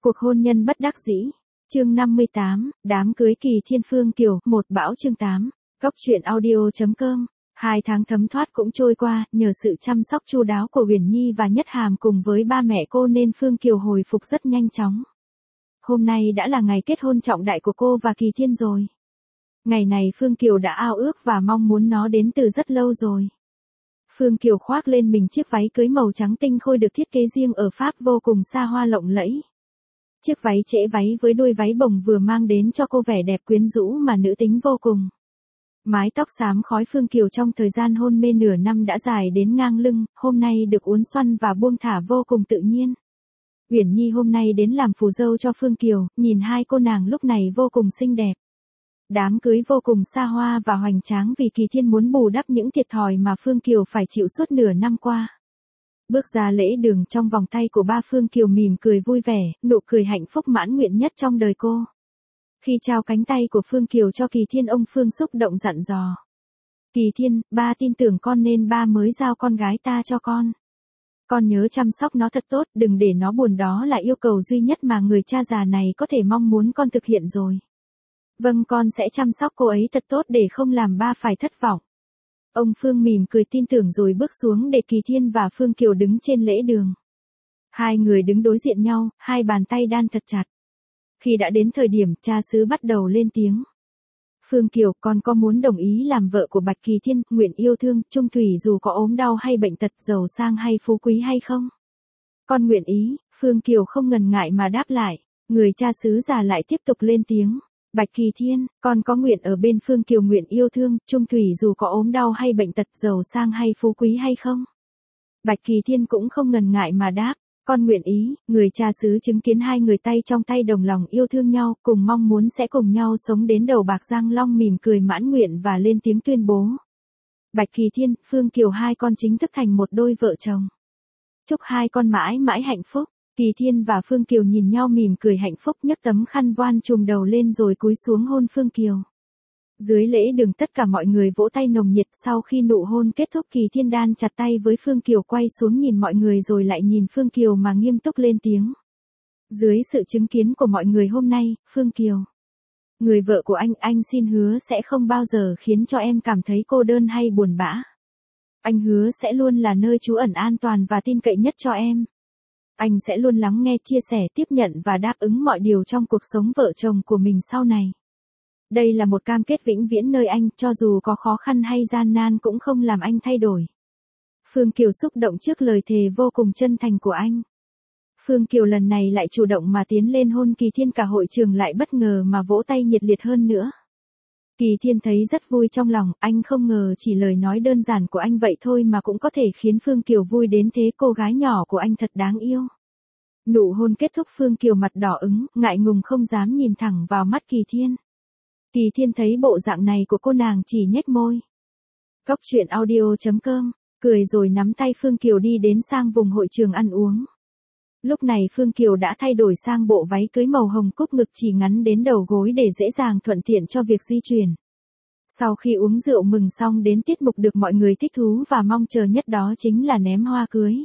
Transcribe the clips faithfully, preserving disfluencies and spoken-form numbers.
Cuộc hôn nhân bất đắc dĩ. Chương năm mươi tám, đám cưới Kỳ Thiên Phương Kiều, một bão chương tám. Góc truyện audio.com. Hai tháng thấm thoát cũng trôi qua, nhờ sự chăm sóc chu đáo của Uyển Nhi và Nhất Hàm cùng với ba mẹ cô nên Phương Kiều hồi phục rất nhanh chóng. Hôm nay đã là ngày kết hôn trọng đại của cô và Kỳ Thiên rồi. Ngày này Phương Kiều đã ao ước và mong muốn nó đến từ rất lâu rồi. Phương Kiều khoác lên mình chiếc váy cưới màu trắng tinh khôi được thiết kế riêng ở Pháp vô cùng xa hoa lộng lẫy. Chiếc váy trễ váy với đuôi váy bồng vừa mang đến cho cô vẻ đẹp quyến rũ mà nữ tính vô cùng. Mái tóc xám khói Phương Kiều trong thời gian hôn mê nửa năm đã dài đến ngang lưng, hôm nay được uốn xoăn và buông thả vô cùng tự nhiên. Uyển Nhi hôm nay đến làm phù dâu cho Phương Kiều, nhìn hai cô nàng lúc này vô cùng xinh đẹp. Đám cưới vô cùng xa hoa và hoành tráng vì Kỳ Thiên muốn bù đắp những thiệt thòi mà Phương Kiều phải chịu suốt nửa năm qua. Bước ra lễ đường trong vòng tay của ba Phương Kiều mỉm cười vui vẻ, nụ cười hạnh phúc mãn nguyện nhất trong đời cô. Khi trao cánh tay của Phương Kiều cho Kỳ Thiên, ông Phương xúc động dặn dò. Kỳ Thiên, ba tin tưởng con nên ba mới giao con gái ta cho con. Con nhớ chăm sóc nó thật tốt, đừng để nó buồn, đó là yêu cầu duy nhất mà người cha già này có thể mong muốn con thực hiện rồi. Vâng, con sẽ chăm sóc cô ấy thật tốt để không làm ba phải thất vọng. Ông Phương mỉm cười tin tưởng rồi bước xuống để Kỳ Thiên và Phương Kiều đứng trên lễ đường. Hai người đứng đối diện nhau, hai bàn tay đan thật chặt. Khi đã đến thời điểm, cha xứ bắt đầu lên tiếng. Phương Kiều, con có muốn đồng ý làm vợ của Bạch Kỳ Thiên, nguyện yêu thương, chung thủy dù có ốm đau hay bệnh tật, giàu sang hay phú quý hay không? Con nguyện ý, Phương Kiều không ngần ngại mà đáp lại. Người cha xứ già lại tiếp tục lên tiếng. Bạch Kỳ Thiên, con có nguyện ở bên Phương Kiều, nguyện yêu thương, chung thủy dù có ốm đau hay bệnh tật, giàu sang hay phú quý hay không? Bạch Kỳ Thiên cũng không ngần ngại mà đáp. Con nguyện ý. Người cha xứ chứng kiến hai người tay trong tay đồng lòng yêu thương nhau, cùng mong muốn sẽ cùng nhau sống đến đầu bạc răng long, mỉm cười mãn nguyện và lên tiếng tuyên bố. Bạch Kỳ Thiên, Phương Kiều, hai con chính thức thành một đôi vợ chồng. Chúc hai con mãi mãi hạnh phúc. Kỳ Thiên và Phương Kiều nhìn nhau mỉm cười hạnh phúc, nhấc tấm khăn voan trùm đầu lên rồi cúi xuống hôn Phương Kiều. Dưới lễ đường tất cả mọi người vỗ tay nồng nhiệt. Sau khi nụ hôn kết thúc, Kỳ Thiên đan chặt tay với Phương Kiều, quay xuống nhìn mọi người rồi lại nhìn Phương Kiều mà nghiêm túc lên tiếng. Dưới sự chứng kiến của mọi người hôm nay, Phương Kiều, người vợ của anh, anh xin hứa sẽ không bao giờ khiến cho em cảm thấy cô đơn hay buồn bã. Anh hứa sẽ luôn là nơi trú ẩn an toàn và tin cậy nhất cho em. Anh sẽ luôn lắng nghe, chia sẻ, tiếp nhận và đáp ứng mọi điều trong cuộc sống vợ chồng của mình sau này. Đây là một cam kết vĩnh viễn nơi anh, cho dù có khó khăn hay gian nan cũng không làm anh thay đổi. Phương Kiều xúc động trước lời thề vô cùng chân thành của anh. Phương Kiều lần này lại chủ động mà tiến lên hôn Kỳ Thiên, cả hội trường lại bất ngờ mà vỗ tay nhiệt liệt hơn nữa. Kỳ Thiên thấy rất vui trong lòng, anh không ngờ chỉ lời nói đơn giản của anh vậy thôi mà cũng có thể khiến Phương Kiều vui đến thế, cô gái nhỏ của anh thật đáng yêu. Nụ hôn kết thúc, Phương Kiều mặt đỏ ửng, ngại ngùng không dám nhìn thẳng vào mắt Kỳ Thiên. Kỳ Thiên thấy bộ dạng này của cô nàng chỉ nhếch môi. Góc truyện audio.com, cười rồi nắm tay Phương Kiều đi đến sang vùng hội trường ăn uống. Lúc này Phương Kiều đã thay đổi sang bộ váy cưới màu hồng, cúc ngực chỉ ngắn đến đầu gối để dễ dàng thuận tiện cho việc di chuyển. Sau khi uống rượu mừng xong, đến tiết mục được mọi người thích thú và mong chờ nhất, đó chính là ném hoa cưới.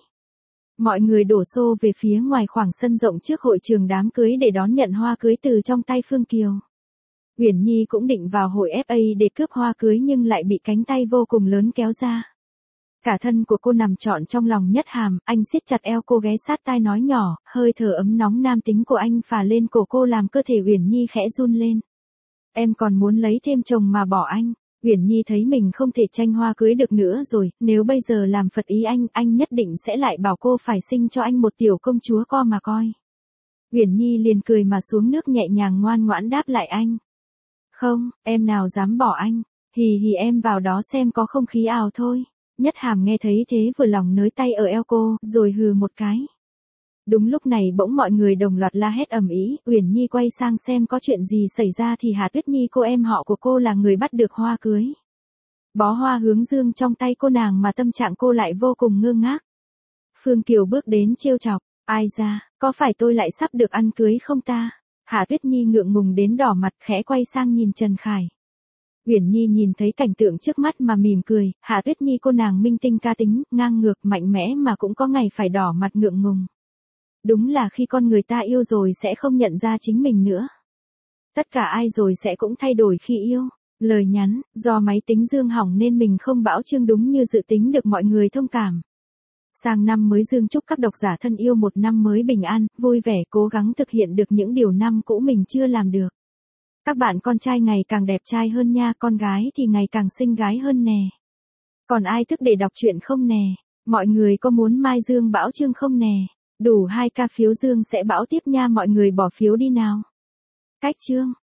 Mọi người đổ xô về phía ngoài khoảng sân rộng trước hội trường đám cưới để đón nhận hoa cưới từ trong tay Phương Kiều. Uyển Nhi cũng định vào hội ép a để cướp hoa cưới nhưng lại bị cánh tay vô cùng lớn kéo ra. Cả thân của cô nằm trọn trong lòng Nhất Hàm, anh siết chặt eo cô, ghé sát tai nói nhỏ, hơi thở ấm nóng nam tính của anh phả lên cổ cô làm cơ thể Uyển Nhi khẽ run lên. Em còn muốn lấy thêm chồng mà bỏ anh. Uyển Nhi thấy mình không thể tranh hoa cưới được nữa rồi, nếu bây giờ làm phật ý anh, anh nhất định sẽ lại bảo cô phải sinh cho anh một tiểu công chúa co mà coi. Uyển Nhi liền cười mà xuống nước, nhẹ nhàng ngoan ngoãn đáp lại anh. Không, em nào dám bỏ anh, hì hì, em vào đó xem có không khí ảo thôi. Nhất Hàm nghe thấy thế vừa lòng nới tay ở eo cô, rồi hừ một cái. Đúng lúc này bỗng mọi người đồng loạt la hét ầm ĩ, Uyển Nhi quay sang xem có chuyện gì xảy ra thì Hà Tuyết Nhi, cô em họ của cô, là người bắt được hoa cưới. Bó hoa hướng dương trong tay cô nàng mà tâm trạng cô lại vô cùng ngơ ngác. Phương Kiều bước đến trêu chọc, ai ra, có phải tôi lại sắp được ăn cưới không ta? Hà Tuyết Nhi ngượng ngùng đến đỏ mặt, khẽ quay sang nhìn Trần Khải. Uyển Nhi nhìn thấy cảnh tượng trước mắt mà mỉm cười, Hạ Tuyết Nhi cô nàng minh tinh ca tính, ngang ngược, mạnh mẽ mà cũng có ngày phải đỏ mặt ngượng ngùng. Đúng là khi con người ta yêu rồi sẽ không nhận ra chính mình nữa. Tất cả ai rồi sẽ cũng thay đổi khi yêu. Lời nhắn, do máy tính Dương hỏng nên mình không bảo chương đúng như dự tính được mọi người thông cảm. Sang năm mới Dương chúc các độc giả thân yêu một năm mới bình an, vui vẻ, cố gắng thực hiện được những điều năm cũ mình chưa làm được. Các bạn con trai ngày càng đẹp trai hơn nha, con gái thì ngày càng xinh gái hơn nè. Còn ai thức để đọc truyện không nè? Mọi người có muốn mai Dương bảo chương không nè? Đủ hai ca phiếu Dương sẽ bảo tiếp nha, mọi người bỏ phiếu đi nào. Cách chương